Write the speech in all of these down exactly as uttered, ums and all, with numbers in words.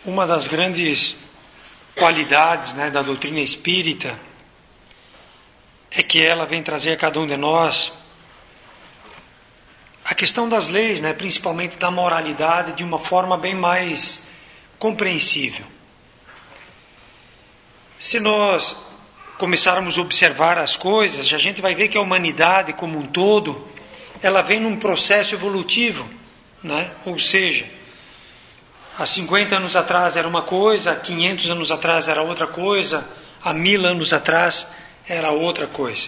Uma das grandes qualidades, né, da doutrina espírita é que ela vem trazer a cada um de nós a questão das leis, né, principalmente da moralidade, de uma forma bem mais compreensível. Se nós começarmos a observar as coisas, a gente vai ver que a humanidade como um todo, ela vem num processo evolutivo, né? Ou seja, há cinquenta anos atrás era uma coisa, há quinhentos anos atrás era outra coisa, há mil anos atrás era outra coisa.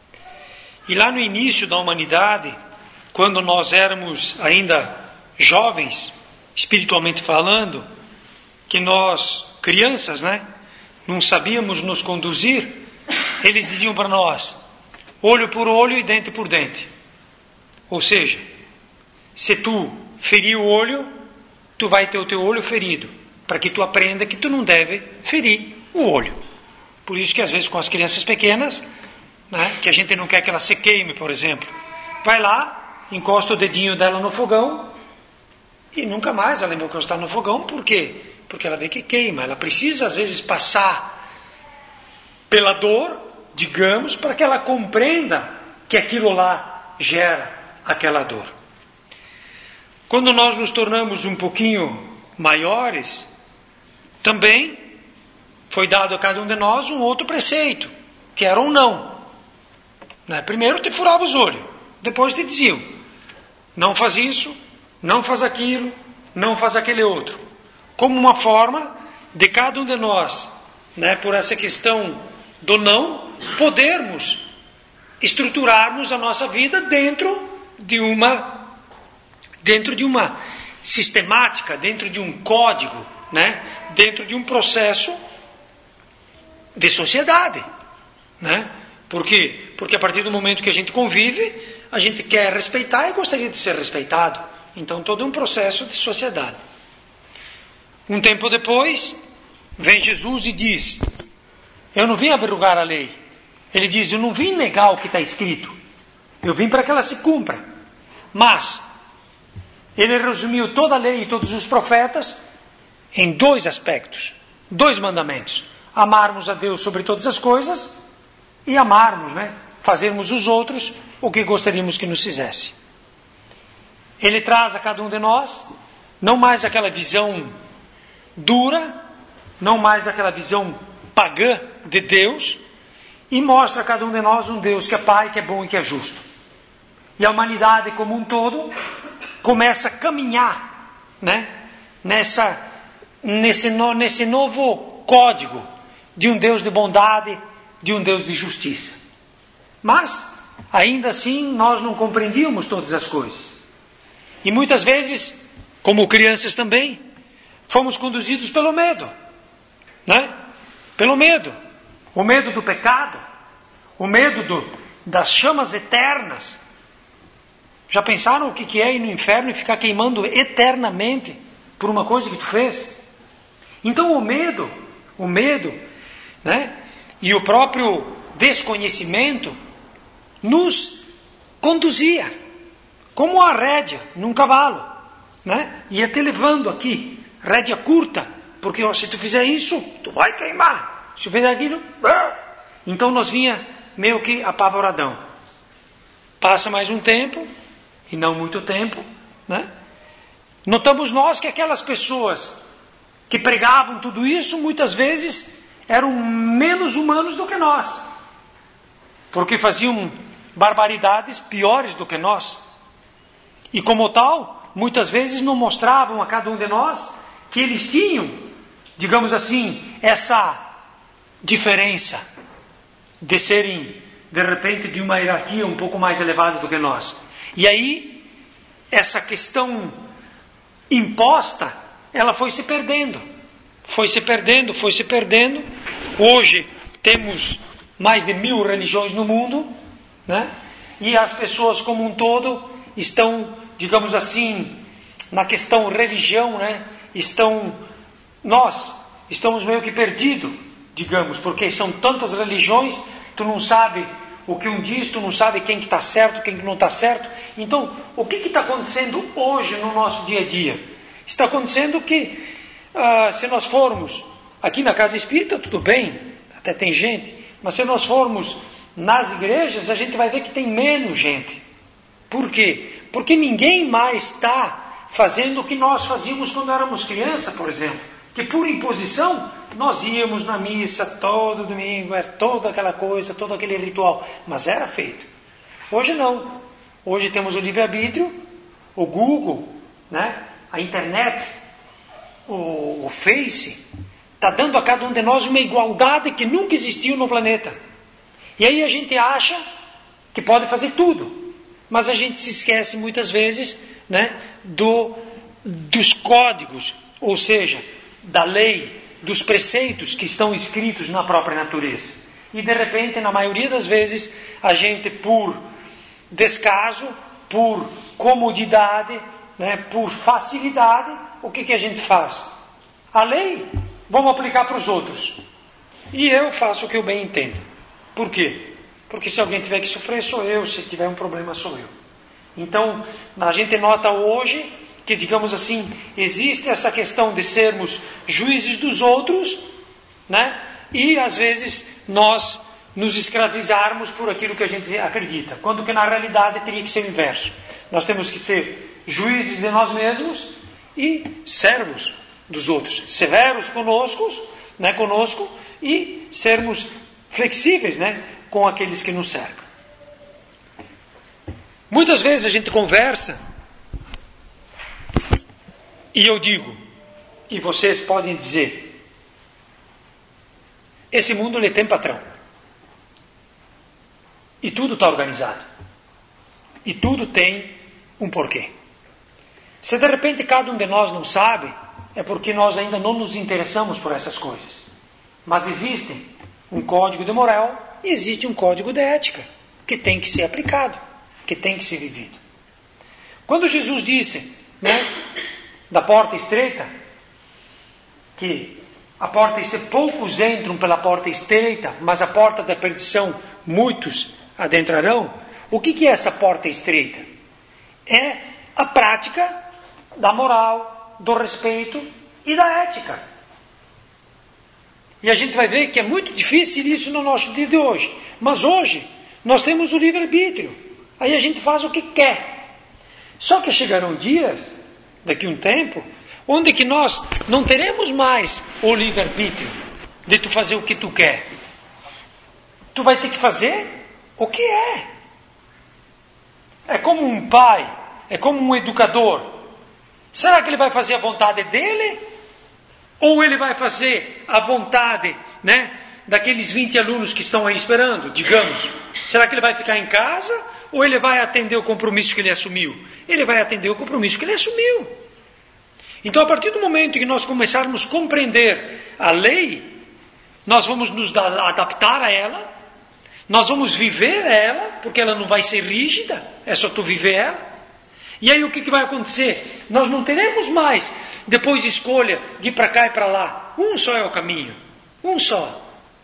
E lá no início da humanidade, quando nós éramos ainda jovens, espiritualmente falando, que nós, crianças, né, não sabíamos nos conduzir, eles diziam para nós, olho por olho e dente por dente. Ou seja, se tu ferir o olho, tu vai ter o teu olho ferido, para que tu aprenda que tu não deve ferir o olho. Por isso que às vezes com as crianças pequenas, né, que a gente não quer que ela se queime, por exemplo, vai lá, encosta o dedinho dela no fogão e nunca mais ela vai encostar no fogão. Por quê? Porque ela vê que queima. Ela precisa às vezes passar pela dor, digamos, para que ela compreenda que aquilo lá gera aquela dor. Quando nós nos tornamos um pouquinho maiores, também foi dado a cada um de nós um outro preceito, que era um não. Né? Primeiro te furava os olhos, depois te diziam, não faz isso, não faz aquilo, não faz aquele outro. Como uma forma de cada um de nós, né, por essa questão do não, podermos estruturarmos a nossa vida dentro de uma dentro de uma sistemática, dentro de um código, né? Dentro de um processo de sociedade, né? Por quê? Porque a partir do momento que a gente convive, a gente quer respeitar e gostaria de ser respeitado. Então todo é um processo de sociedade. Um tempo depois, vem Jesus e diz, eu não vim abrogar a lei. Ele diz, eu não vim negar o que está escrito. Eu vim para que ela se cumpra. Mas ele resumiu toda a lei e todos os profetas em dois aspectos, dois mandamentos. Amarmos a Deus sobre todas as coisas e amarmos, né? Fazermos os outros o que gostaríamos que nos fizesse. Ele traz a cada um de nós, não mais aquela visão dura, não mais aquela visão pagã de Deus, e mostra a cada um de nós um Deus que é Pai, que é bom e que é justo. E a humanidade como um todo começa a caminhar, né, nessa, nesse, no, nesse novo código de um Deus de bondade, de um Deus de justiça. Mas, ainda assim, nós não compreendíamos todas as coisas. E muitas vezes, como crianças também, fomos conduzidos pelo medo, né? Pelo medo. O medo do pecado, o medo do, das chamas eternas. Já pensaram o que é ir no inferno e ficar queimando eternamente por uma coisa que tu fez? Então o medo, o medo, né? E o próprio desconhecimento nos conduzia, como a rédea num cavalo, né? Ia te levando aqui, rédea curta, porque ó, se tu fizer isso, tu vai queimar. Se tu fizer aquilo, então nós vinha meio que apavoradão. Passa mais um tempo, e não muito tempo, né? Notamos nós que aquelas pessoas que pregavam tudo isso, muitas vezes eram menos humanos do que nós, porque faziam barbaridades piores do que nós, e como tal, muitas vezes não mostravam a cada um de nós que eles tinham, digamos assim, essa diferença de serem, de repente, de uma hierarquia um pouco mais elevada do que nós. E aí, essa questão imposta, ela foi se perdendo, foi se perdendo, foi se perdendo. Hoje temos mais de mil religiões no mundo, né? E as pessoas como um todo estão, digamos assim, na questão religião, né? Estão, nós estamos meio que perdidos, digamos, porque são tantas religiões, tu não sabe o que um diz, tu não sabe quem que está certo, quem que não está certo. Então, o que está acontecendo hoje no nosso dia a dia? Está acontecendo que Ah, se nós formos aqui na casa espírita, tudo bem, até tem gente, mas se nós formos nas igrejas, a gente vai ver que tem menos gente. Por quê? Porque ninguém mais está fazendo o que nós fazíamos quando éramos criança, por exemplo. Que por imposição, nós íamos na missa todo domingo, era toda aquela coisa, todo aquele ritual. Mas era feito. Hoje não. Hoje temos o livre-arbítrio, o Google, né? A internet, o, o Face, está dando a cada um de nós uma igualdade que nunca existiu no planeta. E aí a gente acha que pode fazer tudo. Mas a gente se esquece muitas vezes, né, do, dos códigos, ou seja, da lei, dos preceitos que estão escritos na própria natureza. E de repente, na maioria das vezes, a gente por descaso, por comodidade, né, por facilidade, o que, que a gente faz? A lei, vamos aplicar para os outros. E eu faço o que eu bem entendo. Por quê? Porque se alguém tiver que sofrer, sou eu. Se tiver um problema, sou eu. Então, a gente nota hoje que, digamos assim, existe essa questão de sermos juízes dos outros, né? E, às vezes, nós nos escravizarmos por aquilo que a gente acredita. Quando que, na realidade, teria que ser o inverso. Nós temos que ser juízes de nós mesmos e servos dos outros. Severos conosco, né, conosco e sermos flexíveis, né, com aqueles que nos cercam. Muitas vezes a gente conversa e eu digo, e vocês podem dizer, esse mundo ele tem patrão. E tudo está organizado. E tudo tem um porquê. Se de repente cada um de nós não sabe, é porque nós ainda não nos interessamos por essas coisas. Mas existe um código de moral e existe um código de ética que tem que ser aplicado, que tem que ser vivido. Quando Jesus disse, né, da porta estreita, que a porta estreita, poucos entram pela porta estreita, mas a porta da perdição muitos adentrarão. O que, que é essa porta estreita? É a prática da moral, do respeito e da ética. E a gente vai ver que é muito difícil isso no nosso dia de hoje. Mas hoje nós temos o livre-arbítrio. Aí a gente faz o que quer. Só que chegarão dias, daqui a um tempo, onde que nós não teremos mais o livre-arbítrio de tu fazer o que tu quer. Tu vai ter que fazer o que é. É como um pai, é como um educador. Será que ele vai fazer a vontade dele? Ou ele vai fazer a vontade, né, daqueles vinte alunos que estão aí esperando, digamos? Será que ele vai ficar em casa? Ou ele vai atender o compromisso que ele assumiu? Ele vai atender o compromisso que ele assumiu. Então, a partir do momento que nós começarmos a compreender a lei, nós vamos nos adaptar a ela, nós vamos viver ela, porque ela não vai ser rígida, é só tu viver ela. E aí o que, que vai acontecer? Nós não teremos mais, depois de escolha, de ir para cá e para lá. Um só é o caminho. Um só.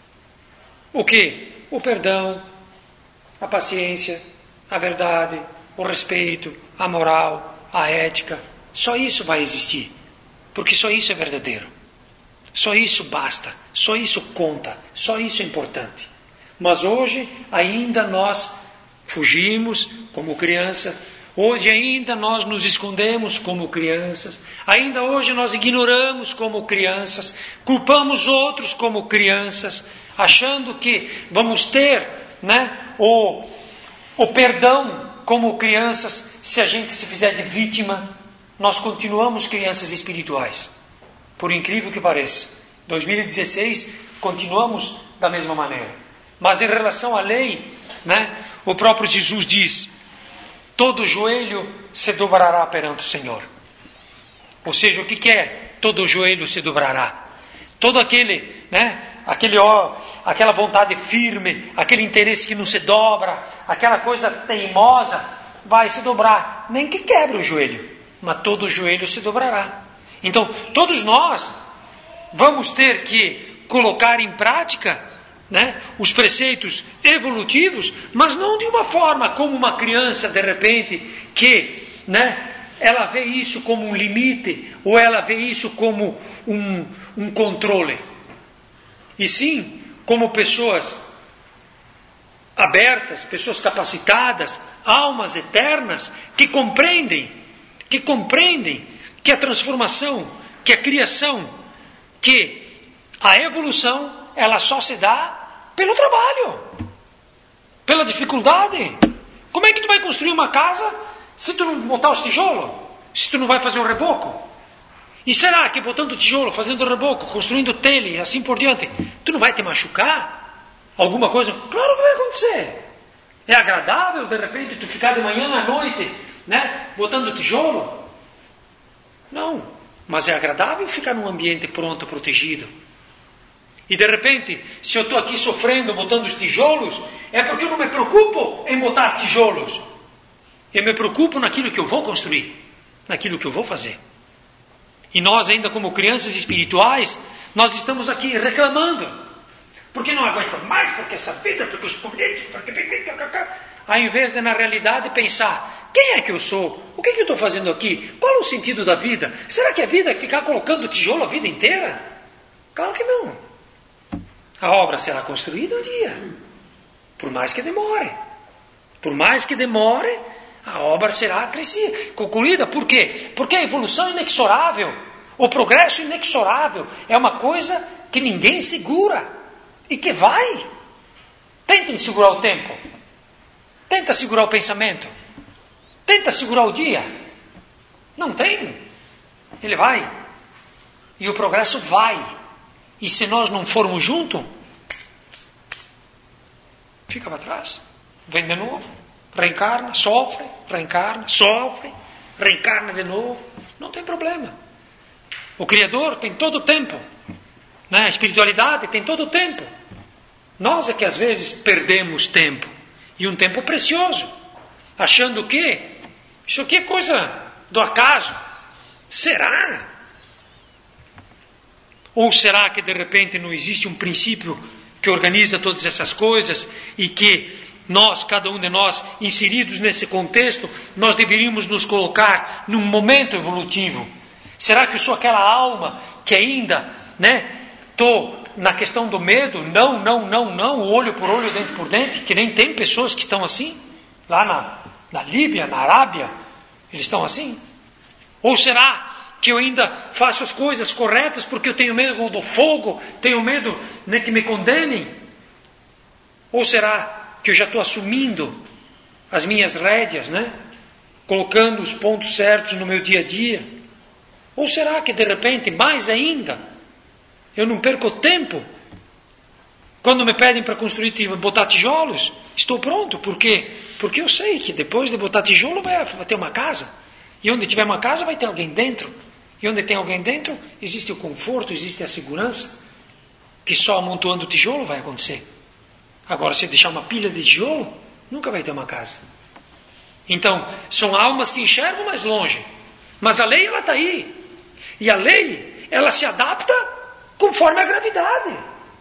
O quê? O perdão, a paciência, a verdade, o respeito, a moral, a ética. Só isso vai existir. Porque só isso é verdadeiro. Só isso basta. Só isso conta. Só isso é importante. Mas hoje ainda nós fugimos como criança. Hoje ainda nós nos escondemos como crianças. Ainda hoje nós ignoramos como crianças. Culpamos outros como crianças. Achando que vamos ter, né, o, o perdão como crianças se a gente se fizer de vítima. Nós continuamos crianças espirituais. Por incrível que pareça. dois mil e dezesseis continuamos da mesma maneira. Mas em relação à lei, né, o próprio Jesus diz: todo joelho se dobrará perante o Senhor. Ou seja, o que, que é? Todo joelho se dobrará. Todo aquele, né, aquele, ó, aquela vontade firme, aquele interesse que não se dobra, aquela coisa teimosa, vai se dobrar. Nem que quebre o joelho, mas todo joelho se dobrará. Então, todos nós vamos ter que colocar em prática, né, os preceitos evolutivos, mas não de uma forma como uma criança, de repente, que, né, ela vê isso como um limite ou ela vê isso como um, um controle. E sim, como pessoas abertas, pessoas capacitadas, almas eternas, que compreendem, que compreendem que a transformação, que a criação, que a evolução, ela só se dá pelo trabalho, pela dificuldade. Como é que tu vai construir uma casa se tu não botar os tijolos? Se tu não vai fazer o reboco? E será que botando tijolo, fazendo o reboco, construindo telha e assim por diante, tu não vai te machucar? Alguma coisa? Claro que vai acontecer. É agradável, de repente, tu ficar de manhã à noite, né, botando tijolo? Não. Mas é agradável ficar num ambiente pronto, protegido. E de repente, se eu estou aqui sofrendo, botando os tijolos, é porque eu não me preocupo em botar tijolos. Eu me preocupo naquilo que eu vou construir, naquilo que eu vou fazer. E nós ainda como crianças espirituais, nós estamos aqui reclamando. Porque não aguento mais, porque essa vida, porque os políticos, porque... Ao invés de na realidade pensar, quem é que eu sou? O que, é que eu estou fazendo aqui? Qual é o sentido da vida? Será que a vida é ficar colocando tijolo a vida inteira? Claro que não. A obra será construída um dia. Por mais que demore. Por mais que demore, a obra será crescida, concluída. Por quê? Porque a evolução é inexorável. O progresso é inexorável. É uma coisa que ninguém segura. E que vai. Tentem segurar o tempo. Tenta segurar o pensamento. Tenta segurar o dia. Não tem. Ele vai. E o progresso vai. E se nós não formos juntos, fica para trás. Vem de novo. Reencarna, sofre, reencarna, sofre, reencarna de novo. Não tem problema. O Criador tem todo o tempo. Né? A espiritualidade tem todo o tempo. Nós é que às vezes perdemos tempo. E um tempo precioso. Achando que isso aqui é coisa do acaso. Será? Ou será que de repente não existe um princípio que organiza todas essas coisas e que nós, cada um de nós, inseridos nesse contexto, nós deveríamos nos colocar num momento evolutivo? Será que eu sou aquela alma que ainda, né, estou na questão do medo? Não, não, não, não, olho por olho, dente por dente, que nem tem pessoas que estão assim, lá na, na Líbia, na Arábia, eles estão assim? Ou será que eu ainda faço as coisas corretas porque eu tenho medo do fogo, tenho medo, né, que me condenem? Ou será que eu já estou assumindo as minhas rédeas, né? Colocando os pontos certos no meu dia a dia? Ou será que de repente, mais ainda, eu não perco tempo? Quando me pedem para construir, botar tijolos, estou pronto. Por quê? Porque eu sei que depois de botar tijolo vai ter uma casa. E onde tiver uma casa vai ter alguém dentro. E onde tem alguém dentro, existe o conforto, existe a segurança. Que só amontoando tijolo vai acontecer. Agora, se deixar uma pilha de tijolo, nunca vai ter uma casa. Então, são almas que enxergam mais longe. Mas a lei, ela está aí. E a lei, ela se adapta conforme a gravidade.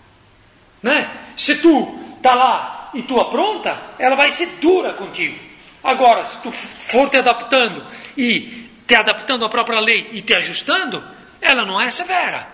Né? Se tu está lá e tu apronta, ela vai ser dura contigo. Agora, se tu for te adaptando e te adaptando à própria lei e te ajustando, ela não é severa.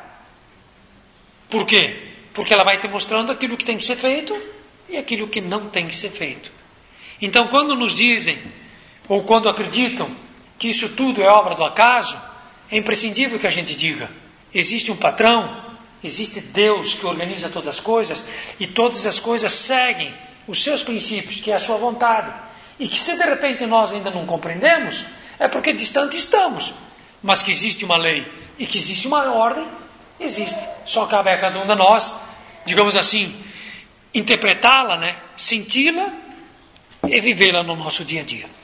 Por quê? Porque ela vai te mostrando aquilo que tem que ser feito e aquilo que não tem que ser feito. Então, quando nos dizem, ou quando acreditam que isso tudo é obra do acaso, é imprescindível que a gente diga, existe um patrão, existe Deus que organiza todas as coisas, e todas as coisas seguem os seus princípios, que é a sua vontade. E que se de repente nós ainda não compreendemos, é porque distante estamos. Mas que existe uma lei e que existe uma ordem, existe. Só cabe a cada um de nós, digamos assim, interpretá-la, né? Senti-la e vivê-la no nosso dia a dia.